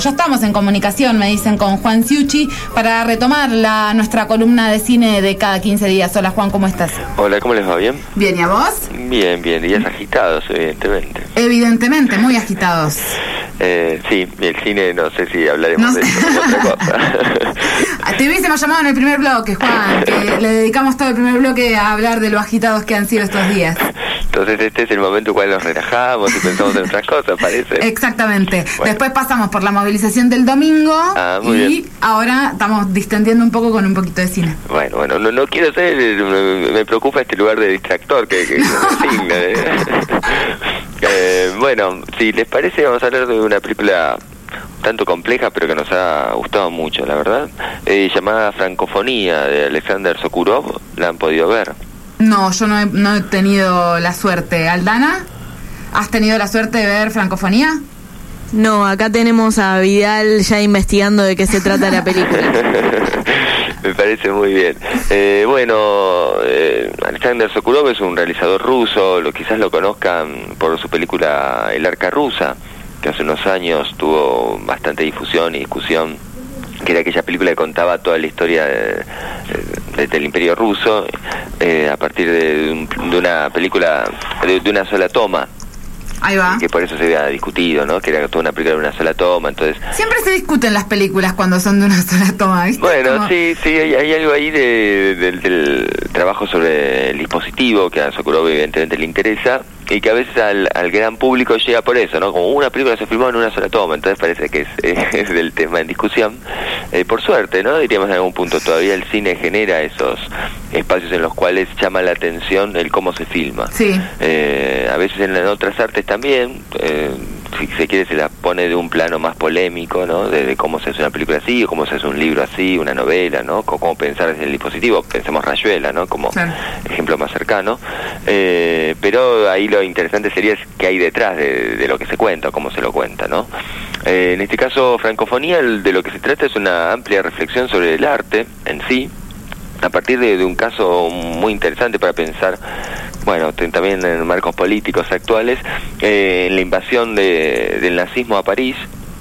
Ya estamos en comunicación, me dicen, con Juan Ciucci para retomar nuestra columna de cine de cada 15 días. Hola Juan, ¿cómo estás? Hola, ¿cómo les va? ¿Bien? Bien, ¿y a vos? Bien, días agitados, evidentemente. Evidentemente, muy agitados. Sí, el cine, no sé si hablaremos de eso, de otra cosa. Te hubiésemos llamado en el primer bloque, Juan, que le dedicamos todo el primer bloque a hablar de lo agitados que han sido estos días. Entonces este es el momento en cual nos relajamos y pensamos en otras cosas, parece. Exactamente. Bueno. Después pasamos por la movilización del domingo muy y bien. Ahora estamos distendiendo un poco con un poquito de cine. Bueno, no quiero ser, me preocupa este lugar de distractor que me asigna. Bueno, si les parece, vamos a hablar de una película tanto compleja, pero que nos ha gustado mucho, la verdad, llamada Francofonía, de Alexander Sokurov. ¿La han podido ver? No, yo no he tenido la suerte. ¿Aldana? ¿Has tenido la suerte de ver Francofonía? No, acá tenemos a Vidal ya investigando de qué se trata la película. Me parece muy bien. Alexander Sokurov es un realizador ruso, quizás lo conozcan por su película El Arca Rusa, que hace unos años tuvo bastante difusión y discusión, que era aquella película que contaba toda la historia del Imperio Ruso a partir de una película de una sola toma. Ahí va. Que por eso se había discutido, ¿no? Que era toda una película de una sola toma, entonces... Siempre se discuten las películas cuando son de una sola toma, ¿viste? Bueno, sí, hay algo ahí del trabajo sobre el dispositivo que a Sokurov evidentemente le interesa, y que a veces al gran público llega por eso, ¿no? Como una película se filmó en una sola toma, entonces parece que es del tema en discusión. Por suerte, ¿no? Diríamos en algún punto, todavía el cine genera esos espacios en los cuales llama la atención el cómo se filma. Sí. A veces en otras artes también, si se quiere, se la pone de un plano más polémico, ¿no? De cómo se hace una película así, o cómo se hace un libro así, una novela, ¿no? Cómo pensar desde el dispositivo. Pensemos Rayuela, ¿no? Como ejemplo más cercano. Pero ahí lo interesante sería qué hay detrás de lo que se cuenta, o cómo se lo cuenta, ¿no? En este caso, Francofonía, de lo que se trata es una amplia reflexión sobre el arte en sí, a partir de un caso muy interesante para pensar, bueno, también en marcos políticos actuales, en la invasión del nazismo a París,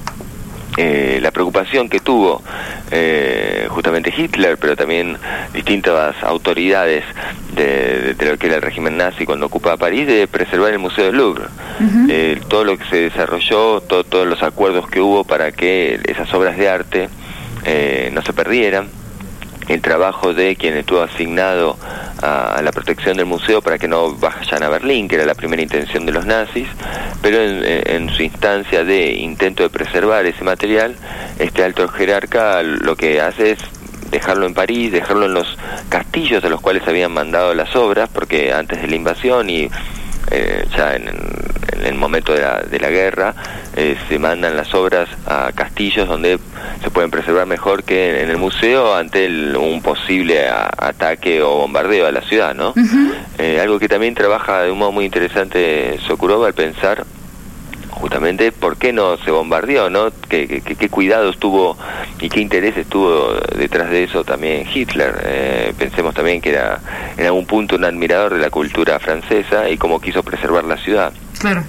la preocupación que tuvo justamente Hitler, pero también distintas autoridades de lo que era el régimen nazi cuando ocupaba París, de preservar el Museo del Louvre. Uh-huh. Todo lo que se desarrolló, todos los acuerdos que hubo para que esas obras de arte no se perdieran, el trabajo de quien estuvo asignado a la protección del museo para que no vayan a Berlín, que era la primera intención de los nazis, pero en su instancia de intento de preservar ese material, este alto jerarca lo que hace es dejarlo en París, dejarlo en los castillos a los cuales habían mandado las obras, porque antes de la invasión y ya en el momento de la guerra se mandan las obras a castillos donde se pueden preservar mejor que en el museo ante un posible ataque o bombardeo a la ciudad, ¿no? Uh-huh. Algo que también trabaja de un modo muy interesante Sokurov al pensar justamente por qué no se bombardeó, ¿no? ¿Qué cuidados tuvo y qué intereses tuvo detrás de eso también Hitler? Pensemos también que era en algún punto un admirador de la cultura francesa y cómo quiso preservar la ciudad. Claro.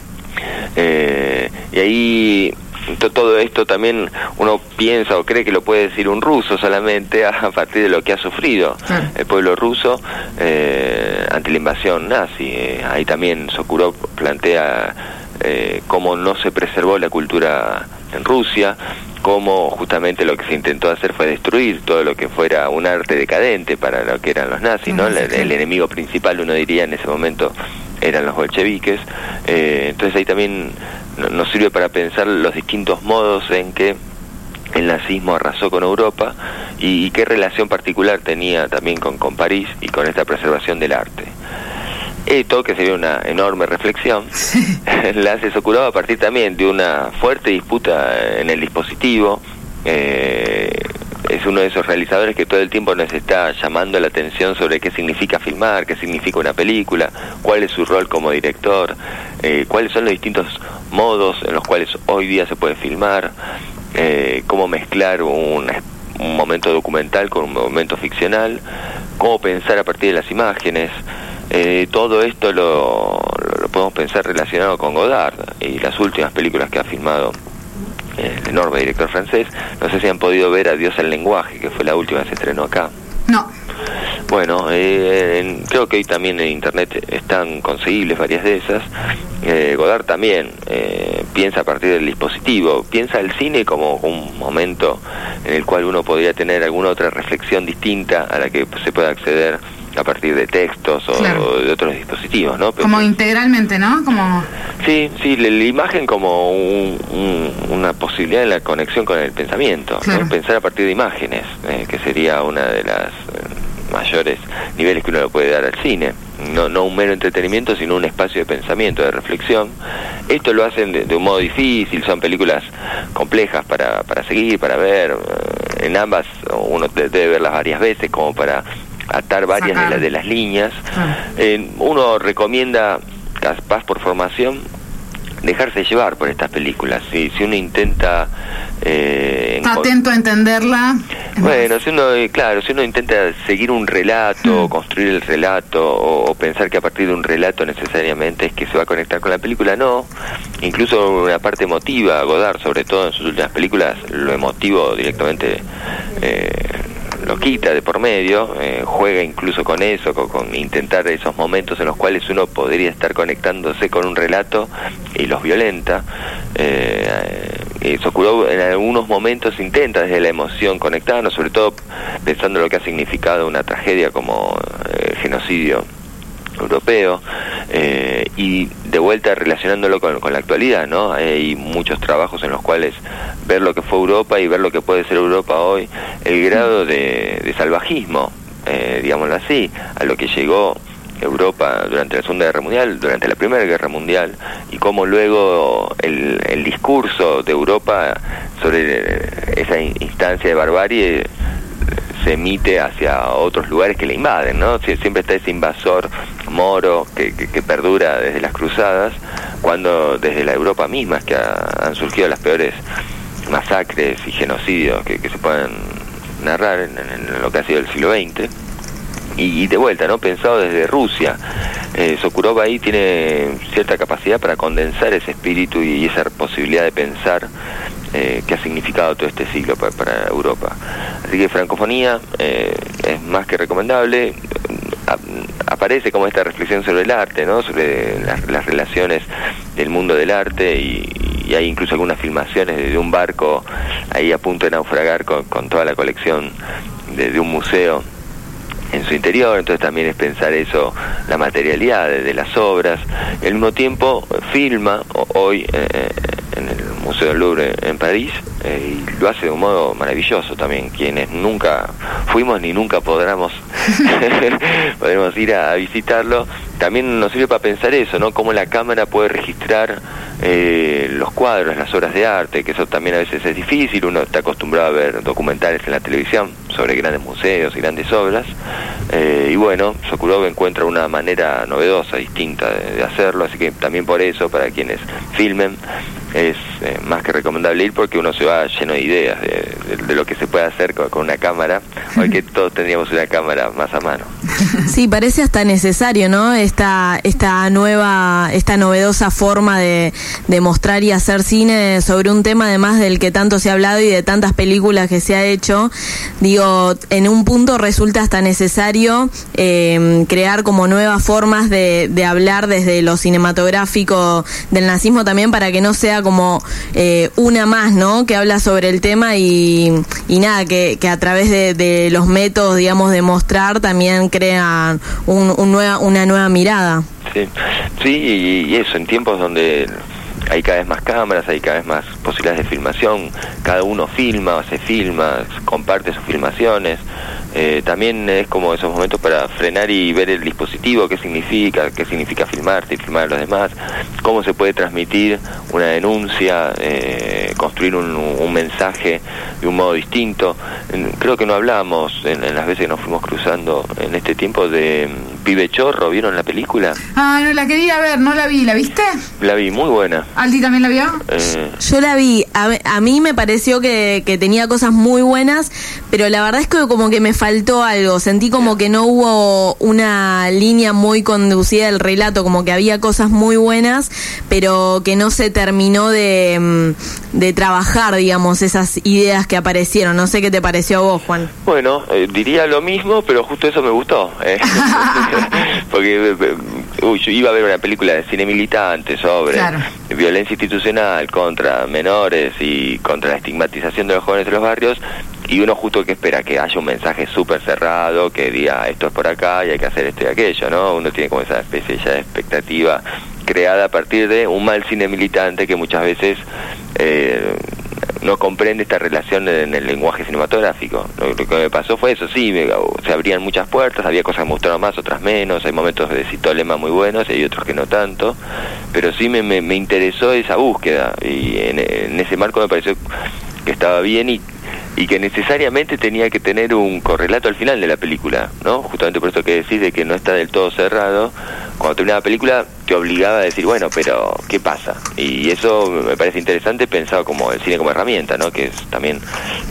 Y ahí todo esto también uno piensa o cree que lo puede decir un ruso solamente a partir de lo que ha sufrido el pueblo ruso ante la invasión nazi. Ahí también Sokurov plantea cómo no se preservó la cultura en Rusia, cómo justamente lo que se intentó hacer fue destruir todo lo que fuera un arte decadente para lo que eran los nazis, ¿no? El enemigo principal, uno diría en ese momento, eran los bolcheviques. Entonces ahí también nos sirve para pensar los distintos modos en que el nazismo arrasó con Europa y qué relación particular tenía también con París y con esta preservación del arte. Esto, que sería una enorme reflexión, la hace Sokurov a partir también de una fuerte disputa en el dispositivo. Es uno de esos realizadores que todo el tiempo nos está llamando la atención sobre qué significa filmar, qué significa una película, cuál es su rol como director, cuáles son los distintos modos en los cuales hoy día se puede filmar, cómo mezclar un momento documental con un momento ficcional, cómo pensar a partir de las imágenes. Todo esto lo podemos pensar relacionado con Godard y las últimas películas que ha filmado enorme director francés. No sé si han podido ver Adiós al lenguaje, que fue la última que se estrenó acá. No. Bueno, creo que hoy también en internet están conseguibles varias de esas. Godard también piensa a partir del dispositivo, piensa el cine como un momento en el cual uno podría tener alguna otra reflexión distinta a la que se pueda acceder a partir de textos o, claro, o de otros dispositivos, ¿no? Pero, como integralmente, ¿no? Como... Sí, la imagen como una posibilidad de la conexión con el pensamiento, claro, ¿no? Pensar a partir de imágenes, que sería una de las mayores niveles que uno le puede dar al cine. No un mero entretenimiento, sino un espacio de pensamiento, de reflexión. Esto lo hacen de un modo difícil, son películas complejas para seguir, para ver. En ambas uno debe verlas varias veces como para atar varias de las líneas. Uno recomienda, capaz por formación, dejarse llevar por estas películas. Si uno intenta está atento a entenderla. Bueno, si uno intenta seguir un relato, construir el relato, o pensar que a partir de un relato necesariamente es que se va a conectar con la película, no. Incluso una parte emotiva, Godard, sobre todo en sus últimas películas, lo emotivo directamente lo quita de por medio, juega incluso con eso, con intentar esos momentos en los cuales uno podría estar conectándose con un relato y los violenta. Sokurov en algunos momentos intenta desde la emoción conectarnos, sobre todo pensando en lo que ha significado una tragedia como el genocidio europeo, y de vuelta relacionándolo con la actualidad, ¿no? Hay muchos trabajos en los cuales ver lo que fue Europa y ver lo que puede ser Europa hoy, el grado de salvajismo, digámoslo así, a lo que llegó Europa durante la Segunda Guerra Mundial, durante la Primera Guerra Mundial, y cómo luego el discurso de Europa sobre esa instancia de barbarie se emite hacia otros lugares que le invaden, ¿no? Siempre está ese invasor moro que perdura desde las cruzadas, cuando desde la Europa misma es que han surgido las peores masacres y genocidios que se pueden narrar en lo que ha sido el siglo XX. Y de vuelta, ¿no? Pensado desde Rusia, Sokurov ahí tiene cierta capacidad para condensar ese espíritu y esa posibilidad de pensar que ha significado todo este siglo para Europa. Así que Francofonía es más que recomendable. Aparece como esta reflexión sobre el arte, ¿no? Sobre las relaciones del mundo del arte, y hay incluso algunas filmaciones de un barco ahí a punto de naufragar con toda la colección de un museo en su interior. Entonces también es pensar eso, la materialidad de las obras. Y al mismo tiempo filma hoy en el Museo del Louvre en París, y lo hace de un modo maravilloso también. Quienes nunca fuimos ni nunca podremos ir a visitarlo, también nos sirve para pensar eso, ¿no? Cómo la cámara puede registrar los cuadros, las obras de arte, que eso también a veces es difícil. Uno está acostumbrado a ver documentales en la televisión sobre grandes museos y grandes obras, y bueno, Sokurov encuentra una manera novedosa, distinta de hacerlo, así que también por eso, para quienes filmen, es más que recomendable ir, porque uno se va lleno de ideas de lo que se puede hacer con una cámara, porque todos tendríamos una cámara más a mano. Sí, parece hasta necesario, ¿no? Esta novedosa forma de mostrar y hacer cine sobre un tema además del que tanto se ha hablado y de tantas películas que se ha hecho. Digo, en un punto resulta hasta necesario crear como nuevas formas de hablar desde lo cinematográfico del nazismo también, para que no sea como una más, ¿no? Que habla sobre el tema y nada, que a través de los métodos, digamos, de mostrar también crean una nueva mirada. Sí, y eso, en tiempos donde hay cada vez más cámaras, hay cada vez más posibilidades de filmación, cada uno filma, se filma, comparte sus filmaciones, también es como esos momentos para frenar y ver el dispositivo, qué significa filmarte y filmar a los demás, cómo se puede transmitir una denuncia, construir un mensaje de un modo distinto. Creo que no hablamos en las veces que nos fuimos cruzando en este tiempo de pibe chorro, ¿vieron la película? Ah, no la quería ver, no la vi, ¿la viste? La vi, muy buena. ¿Aldi también la vio? Yo la vi, a mí me pareció que tenía cosas muy buenas, pero la verdad es que como que me faltó algo, sentí como que no hubo una línea muy conducida del relato, como que había cosas muy buenas, pero que no se terminó de trabajar, digamos, esas ideas que aparecieron. No sé qué te pareció a vos, Juan. Bueno, diría lo mismo, pero justo eso me gustó. Porque yo iba a ver una película de cine militante sobre violencia institucional contra menores y contra la estigmatización de los jóvenes de los barrios, y uno justo que espera que haya un mensaje súper cerrado, que diga esto es por acá y hay que hacer esto y aquello, ¿no? Uno tiene como esa especie ya de expectativa creada a partir de un mal cine militante que muchas veces no comprende esta relación en el lenguaje cinematográfico. Lo que me pasó fue eso, sí, se abrían muchas puertas, había cosas que me gustaron más, otras menos, hay momentos de citolema muy buenos y hay otros que no tanto, pero sí me interesó esa búsqueda, y en ese marco me pareció que estaba bien y que necesariamente tenía que tener un correlato al final de la película, ¿no? Justamente por eso que decís de que no está del todo cerrado. Cuando terminaba la película te obligaba a decir, bueno, pero ¿qué pasa? Y eso me parece interesante, pensado como el cine como herramienta, ¿no? Que es también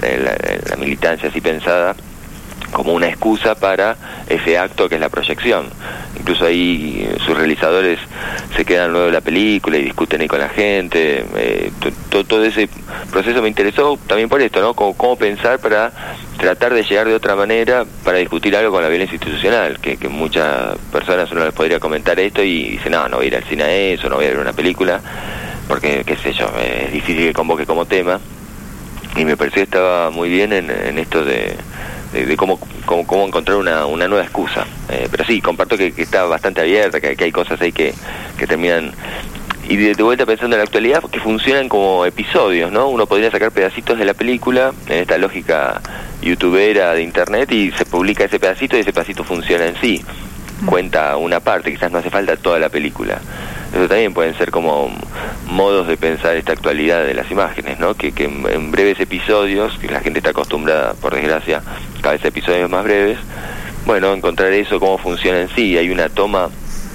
la militancia así pensada como una excusa para ese acto que es la proyección. Incluso ahí sus realizadores se quedan luego de la película y discuten ahí con la gente. Todo ese proceso me interesó también por esto, ¿no? Cómo pensar para tratar de llegar de otra manera para discutir algo con la violencia institucional, que muchas personas uno les podría comentar esto y dice, no voy a ir al cine a eso, no voy a ver una película, porque, qué sé yo, es difícil que convoque como tema. Y me pareció que estaba muy bien en esto de cómo encontrar una nueva excusa. Pero sí, comparto que está bastante abierta, que hay cosas ahí que terminan, y de vuelta pensando en la actualidad, que funcionan como episodios, ¿no? Uno podría sacar pedacitos de la película en esta lógica youtubera de internet y se publica ese pedacito y ese pedacito funciona en sí. Cuenta una parte, quizás no hace falta toda la película. Eso también pueden ser como modos de pensar esta actualidad de las imágenes, ¿no? Que en breves episodios, que la gente está acostumbrada, por desgracia, cada vez a episodios más breves, bueno, encontrar eso, cómo funciona en sí. Hay una toma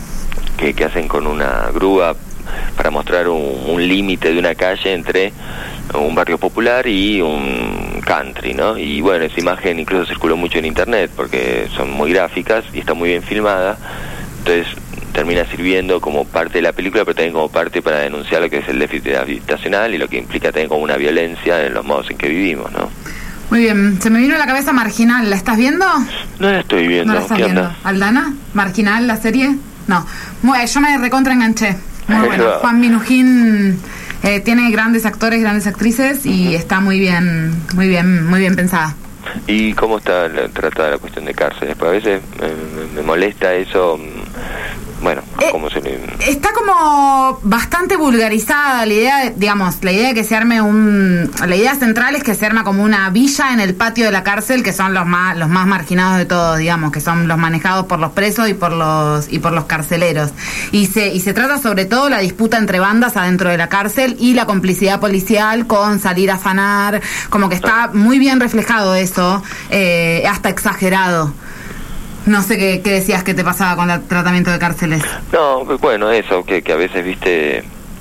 que hacen con una grúa para mostrar un límite de una calle entre un barrio popular y un country, ¿no? Y bueno, esa imagen incluso circuló mucho en internet porque son muy gráficas y está muy bien filmada, entonces termina sirviendo como parte de la película, pero también como parte para denunciar lo que es el déficit habitacional y lo que implica también como una violencia en los modos en que vivimos, ¿no? Muy bien, se me vino a la cabeza Marginal, ¿la estás viendo? No la estoy viendo. ¿No la estás ¿Qué viendo? onda? ¿Aldana? ¿Marginal, la serie? No. Yo me recontraenganché. Muy bueno. Juan Minujín tiene grandes actores, grandes actrices y está muy bien pensada. ¿Y cómo está tratada la cuestión de cárceles? Porque a veces me molesta eso. Bueno, ¿cómo se le...? Está como bastante vulgarizada la idea, la idea de que se arme la idea central es que se arma como una villa en el patio de la cárcel, que son los más marginados de todos, digamos, que son los manejados por los presos y por los carceleros. Y se trata sobre todo la disputa entre bandas adentro de la cárcel y la complicidad policial con salir a afanar, como que está muy bien reflejado eso, hasta exagerado. No sé qué decías que te pasaba con el tratamiento de cárceles. No, bueno, eso, que a veces, viste,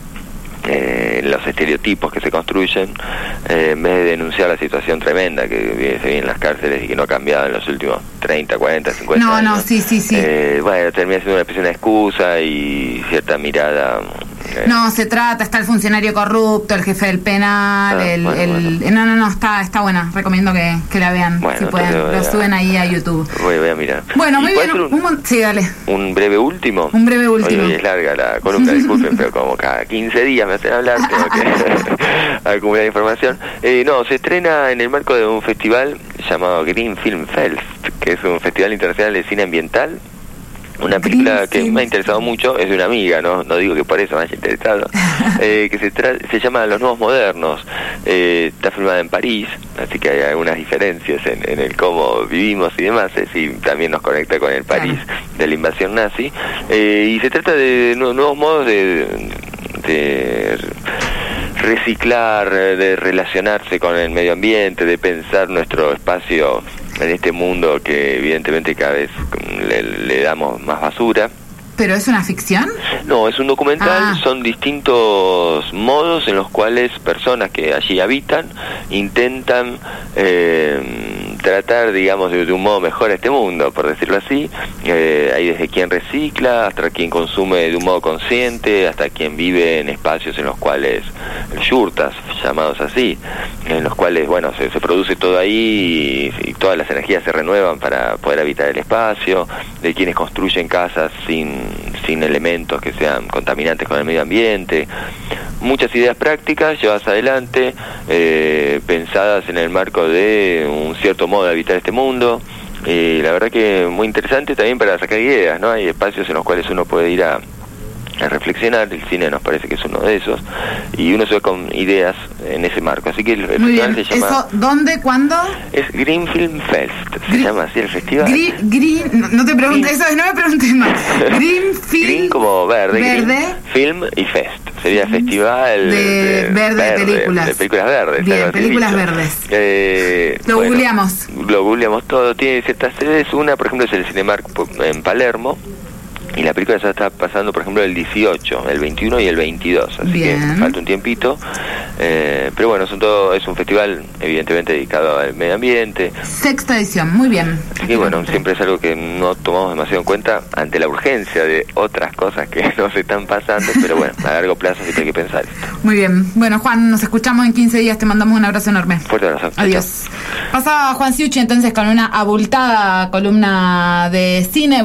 los estereotipos que se construyen, en vez de denunciar la situación tremenda que se vive en las cárceles y que no ha cambiado en los últimos 30, 40, 50 años. Sí. Bueno, termina siendo una especie de excusa y cierta mirada... No, está el funcionario corrupto, el jefe del penal, No, está buena, recomiendo que la vean, bueno, si pueden, lo suben ahí a YouTube. Voy a mirar. Bueno, muy bien, sí, dale. ¿Un breve último? Un breve último. Hoy es larga la columna, disculpen, pero como cada 15 días me hacen hablar, tengo que acumular información. No, se estrena en el marco de un festival llamado Green Film Fest, que es un festival internacional de cine ambiental. Una película que me ha interesado mucho, es de una amiga, no digo que por eso me haya interesado, que se llama Los Nuevos Modernos. Está filmada en París, así que hay algunas diferencias en el cómo vivimos y demás, y también nos conecta con el París de la invasión nazi. Y se trata de nuevos modos de reciclar, de relacionarse con el medio ambiente, de pensar nuestro espacio en este mundo que evidentemente cada vez le damos más basura. ¿Pero es una ficción? No, es un documental, son distintos modos en los cuales personas que allí habitan intentan tratar, digamos, de un modo mejor este mundo, por decirlo así. Hay desde quien recicla, hasta quien consume de un modo consciente, hasta quien vive en espacios en los cuales, yurtas, llamados así, en los cuales, bueno, se produce todo ahí y todas las energías se renuevan para poder habitar el espacio, de quienes construyen casas sin elementos que sean contaminantes con el medio ambiente. Muchas ideas prácticas llevadas adelante, pensadas en el marco de un cierto modo de habitar este mundo, y la verdad que muy interesante también para sacar ideas, ¿no? Hay espacios en los cuales uno puede ir a reflexionar, el cine nos parece que es uno de esos, y uno se va con ideas en ese marco, así que el festival se llama... ¿Eso dónde, cuándo? Es Green Film Fest, se llama así el festival. No te preguntes eso, no me preguntes más. Green Film... Green como verde. Green Film y Fest, sería festival de películas. De películas verdes. Bien, películas verdes. Lo googleamos. Lo googleamos todo, tiene ciertas sedes, una por ejemplo es el Cinemark en Palermo, y la película ya está pasando, por ejemplo, el 18, el 21 y el 22, así que falta un tiempito. Pero bueno, es un festival evidentemente dedicado al medio ambiente. Sexta edición, muy bien. Así que bueno, siempre es algo que no tomamos demasiado en cuenta ante la urgencia de otras cosas que no se están pasando, pero bueno, a largo plazo siempre hay que pensar esto. Muy bien. Bueno, Juan, nos escuchamos en 15 días, te mandamos un abrazo enorme. Fuerte abrazo. Adiós. Pasaba Juan Ciucci entonces con una abultada columna de cine.